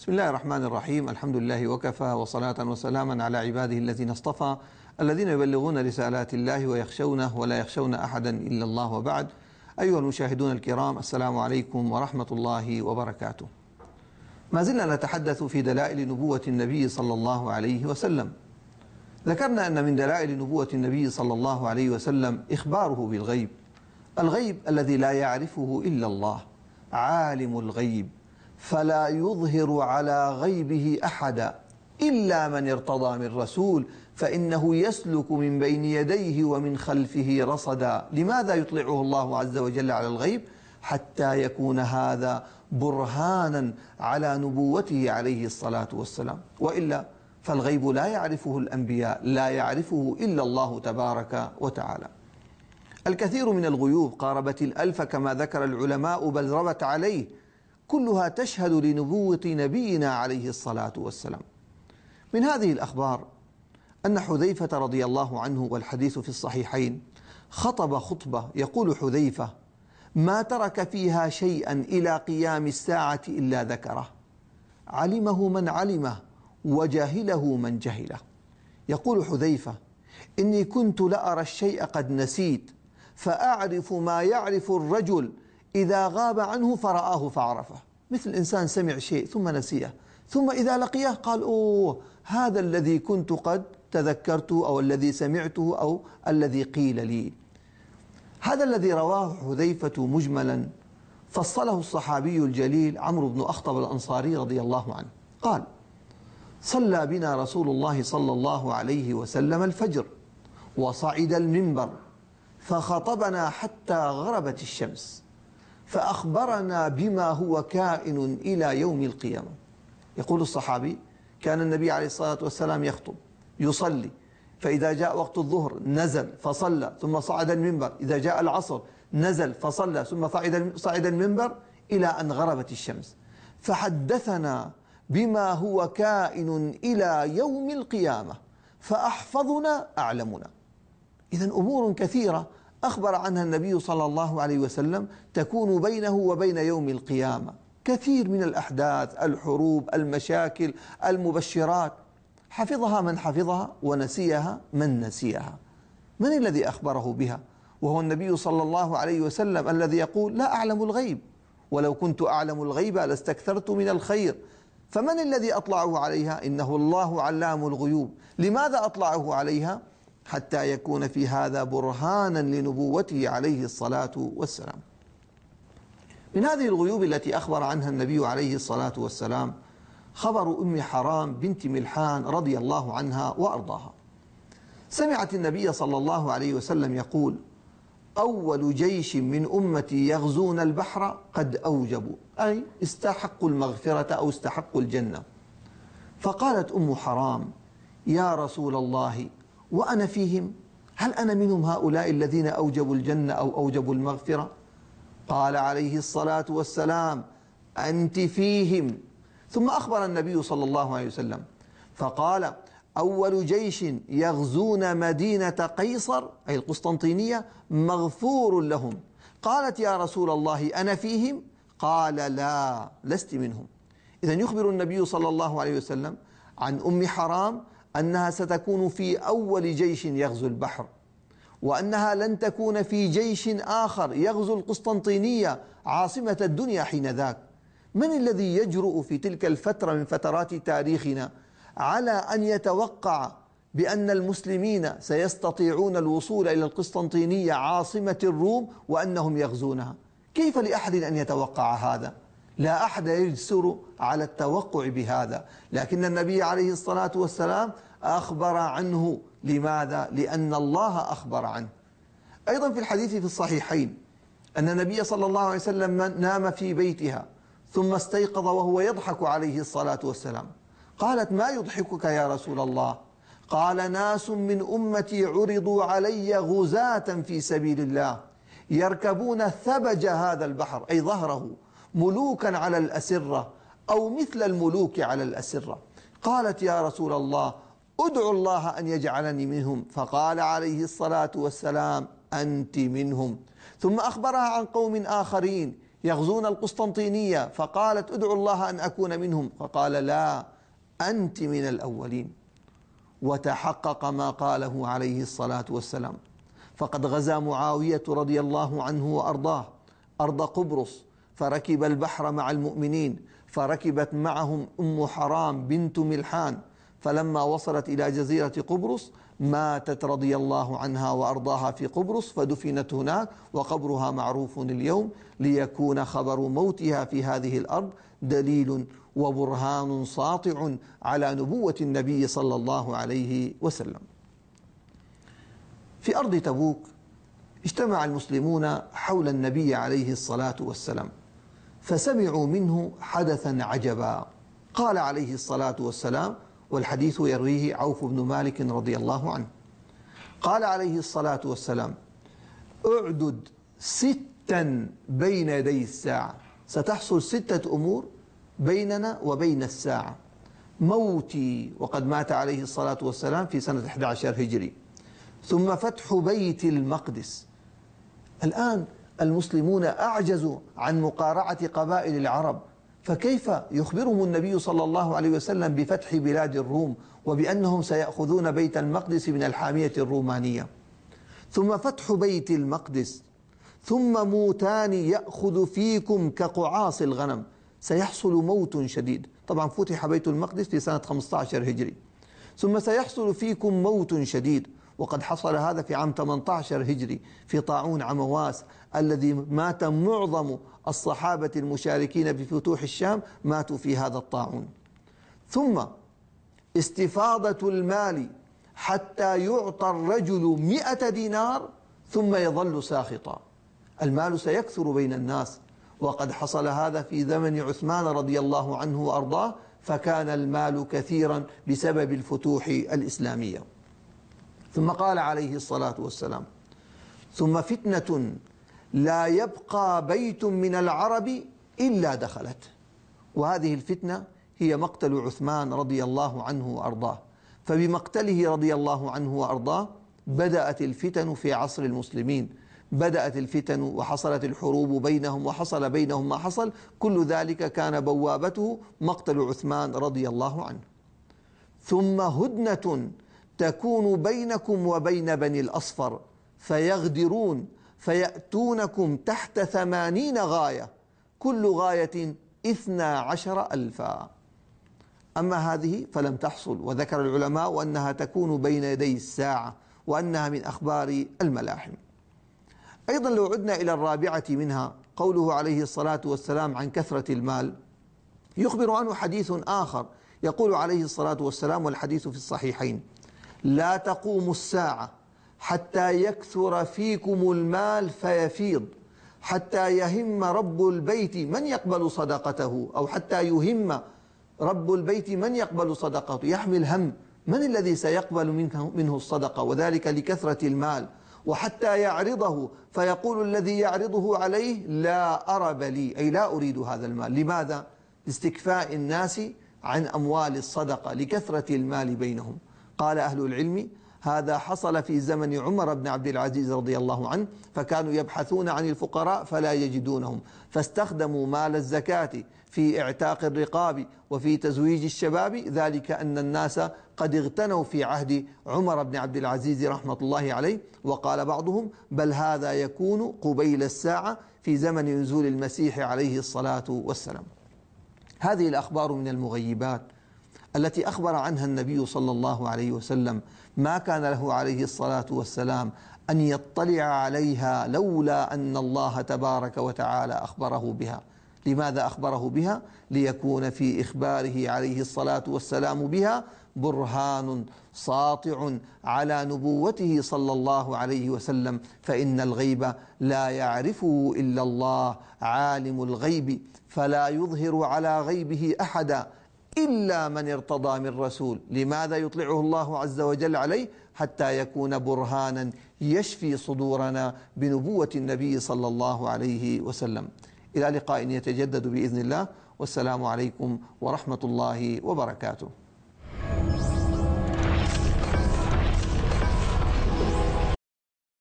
بسم الله الرحمن الرحيم. الحمد لله وكفى، وصلاة وسلاما على عباده الذين اصطفى، الذين يبلغون رسالات الله ويخشونه ولا يخشون أحدا إلا الله، وبعد. أيها المشاهدون الكرام، السلام عليكم ورحمة الله وبركاته. ما زلنا نتحدث في دلائل نبوة النبي صلى الله عليه وسلم. ذكرنا أن من دلائل نبوة النبي صلى الله عليه وسلم إخباره بالغيب، الغيب الذي لا يعرفه إلا الله، عالم الغيب فلا يظهر على غيبه أحدا إلا من ارتضى من رسول، فإنه يسلك من بين يديه ومن خلفه رصدا. لماذا يطلعه الله عز وجل على الغيب؟ حتى يكون هذا برهانا على نبوته عليه الصلاة والسلام، وإلا فالغيب لا يعرفه الأنبياء، لا يعرفه إلا الله تبارك وتعالى. الكثير من الغيوب قاربت الألف كما ذكر العلماء، بل ربت عليه، كلها تشهد لنبوة نبينا عليه الصلاة والسلام. من هذه الأخبار أن حذيفة رضي الله عنه، والحديث في الصحيحين، خطب خطبة يقول حذيفة: ما ترك فيها شيئا إلى قيام الساعة إلا ذكره، علمه من علمه وجهله من جهله. يقول حذيفة: إني كنت لأرى الشيء قد نسيت، فأعرف ما يعرف الرجل إذا غاب عنه فرآه فعرفه. مثل إنسان سمع شيء ثم نسيه، ثم إذا لقيه قال: أوه، هذا الذي كنت قد تذكرته، أو الذي سمعته، أو الذي قيل لي. هذا الذي رواه حذيفة مجملا فصله الصحابي الجليل عمرو بن أخطب الأنصاري رضي الله عنه، قال: صلى بنا رسول الله صلى الله عليه وسلم الفجر، وصعد المنبر فخطبنا حتى غربت الشمس، فأخبرنا بما هو كائن إلى يوم القيامة. يقول الصحابي: كان النبي عليه الصلاة والسلام يخطب يصلي، فإذا جاء وقت الظهر نزل فصلى ثم صعد المنبر، إذا جاء العصر نزل فصلى ثم صعد المنبر إلى أن غربت الشمس، فحدثنا بما هو كائن إلى يوم القيامة، فأحفظنا أعلمنا. إذن أمور كثيرة أخبر عنها النبي صلى الله عليه وسلم تكون بينه وبين يوم القيامة، كثير من الأحداث، الحروب، المشاكل، المبشرات، حفظها من حفظها ونسيها من نسيها. من الذي أخبره بها؟ وهو النبي صلى الله عليه وسلم الذي يقول: لا أعلم الغيب، ولو كنت أعلم الغيب لاستكثرت من الخير. فمن الذي أطلعه عليها؟ إنه الله علام الغيوب. لماذا أطلعه عليها؟ حتى يكون في هذا برهانا لنبوته عليه الصلاة والسلام. من هذه الغيوب التي أخبر عنها النبي عليه الصلاة والسلام خبر أم حرام بنت ملحان رضي الله عنها وأرضاها. سمعت النبي صلى الله عليه وسلم يقول: أول جيش من أمتي يغزون البحر قد أوجبوا، أي استحقوا المغفرة أو استحقوا الجنة. فقالت أم حرام: يا رسول الله، وأنا فيهم؟ هل أنا منهم هؤلاء الذين أوجبوا الجنة أو أوجبوا المغفرة؟ قال عليه الصلاة والسلام: أنت فيهم. ثم أخبر النبي صلى الله عليه وسلم فقال: أول جيش يغزون مدينة قيصر، أي القسطنطينية، مغفور لهم. قالت: يا رسول الله، أنا فيهم؟ قال: لا، لست منهم. إذن يخبر النبي صلى الله عليه وسلم عن أم حرام أنها ستكون في أول جيش يغزو البحر، وأنها لن تكون في جيش آخر يغزو القسطنطينية عاصمة الدنيا حينذاك. من الذي يجرؤ في تلك الفترة من فترات تاريخنا على أن يتوقع بأن المسلمين سيستطيعون الوصول إلى القسطنطينية عاصمة الروم وأنهم يغزونها؟ كيف لأحد أن يتوقع هذا؟ لا أحد يجسر على التوقع بهذا، لكن النبي عليه الصلاة والسلام أخبر عنه. لماذا؟ لأن الله أخبر عنه. أيضا في الحديث في الصحيحين أن النبي صلى الله عليه وسلم نام في بيتها ثم استيقظ وهو يضحك عليه الصلاة والسلام. قالت: ما يضحكك يا رسول الله؟ قال: ناس من أمتي عرضوا علي غزاة في سبيل الله يركبون ثبج هذا البحر، أي ظهره، ملوكا على الأسرة أو مثل الملوك على الأسرة. قالت: يا رسول الله، ادعو الله أن يجعلني منهم. فقال عليه الصلاة والسلام: أنت منهم. ثم أخبرها عن قوم آخرين يغزون القسطنطينية، فقالت ادعوا الله أن أكون منهم، فقال لا، أنت من الأولين. وتحقق ما قاله عليه الصلاة والسلام، فقد غزا معاوية رضي الله عنه وأرضاه أرض قبرص، فركب البحر مع المؤمنين، فركبت معهم أم حرام بنت ملحان، فلما وصلت إلى جزيرة قبرص ماتت رضي الله عنها وأرضاها في قبرص، فدفنت هناك، وقبرها معروف اليوم، ليكون خبر موتها في هذه الأرض دليل وبرهان ساطع على نبوة النبي صلى الله عليه وسلم. في أرض تبوك اجتمع المسلمون حول النبي عليه الصلاة والسلام، فسمعوا منه حدثا عجبا. قال عليه الصلاة والسلام، والحديث يرويه عوف بن مالك رضي الله عنه، قال عليه الصلاة والسلام: اعدد 6 بين يدي الساعة، ستحصل 6 أمور بيننا وبين الساعة: موتي، وقد مات عليه الصلاة والسلام في سنة 11 هجري، ثم فتح بيت المقدس. الآن المسلمون أعجزوا عن مقارعة قبائل العرب، فكيف يخبرهم النبي صلى الله عليه وسلم بفتح بلاد الروم وبأنهم سيأخذون بيت المقدس من الحامية الرومانية؟ ثم فتح بيت المقدس، ثم موتان يأخذ فيكم كقعاص الغنم، سيحصل موت شديد. طبعا فتح بيت المقدس في سنة 15 هجري. ثم سيحصل فيكم موت شديد، وقد حصل هذا في عام 18 هجري في طاعون عمواس الذي مات معظم الصحابة المشاركين بفتوح الشام، ماتوا في هذا الطاعون. ثم استفاضة المال حتى يعطى الرجل 100 دينار ثم يظل ساخطا. المال سيكثر بين الناس، وقد حصل هذا في زمن عثمان رضي الله عنه وأرضاه، فكان المال كثيرا بسبب الفتوح الإسلامية. ثم قال عليه الصلاة والسلام: ثم فتنة لا يبقى بيت من العرب إلا دخلت. وهذه الفتنة هي مقتل عثمان رضي الله عنه وأرضاه، فبمقتله رضي الله عنه وأرضاه بدأت الفتن في عصر المسلمين، بدأت الفتن وحصلت الحروب بينهم، وحصل بينهم ما حصل، كل ذلك كان بوابته مقتل عثمان رضي الله عنه. ثم هدنة تكون بينكم وبين بني الأصفر، فيغدرون فيأتونكم تحت 80 غاية، كل غاية 12,000. أما هذه فلم تحصل، وذكر العلماء أنها تكون بين يدي الساعة، وأنها من أخبار الملاحم. أيضا لو عدنا إلى الرابعة منها، قوله عليه الصلاة والسلام عن كثرة المال، يخبر عنه حديث آخر، يقول عليه الصلاة والسلام، والحديث في الصحيحين: لا تقوم الساعة حتى يكثر فيكم المال فيفيض، حتى يهم رب البيت من يقبل صدقته، أو حتى يهم رب البيت من يقبل صدقته، يحمل هم من الذي سيقبل منه الصدقة، وذلك لكثرة المال، وحتى يعرضه فيقول الذي يعرضه عليه: لا أرب لي، أي لا أريد هذا المال. لماذا؟ لاستكفاء الناس عن أموال الصدقة، لكثرة المال بينهم. قال أهل العلم: هذا حصل في زمن عمر بن عبد العزيز رضي الله عنه، فكانوا يبحثون عن الفقراء فلا يجدونهم، فاستخدموا مال الزكاة في اعتاق الرقاب وفي تزويج الشباب، ذلك أن الناس قد اغتنوا في عهد عمر بن عبد العزيز رحمة الله عليه. وقال بعضهم: بل هذا يكون قبيل الساعة في زمن نزول المسيح عليه الصلاة والسلام. هذه الأخبار من المغيبات التي أخبر عنها النبي صلى الله عليه وسلم، ما كان له عليه الصلاة والسلام أن يطلع عليها لولا أن الله تبارك وتعالى أخبره بها. لماذا أخبره بها؟ ليكون في إخباره عليه الصلاة والسلام بها برهان ساطع على نبوته صلى الله عليه وسلم، فإن الغيب لا يعرفه إلا الله، عالم الغيب فلا يظهر على غيبه أحدا إلا من ارتضى من رسول. لماذا يطلعه الله عز وجل عليه؟ حتى يكون برهانا يشفي صدورنا بنبوة النبي صلى الله عليه وسلم. إلى لقاء يتجدد بإذن الله، والسلام عليكم ورحمة الله وبركاته.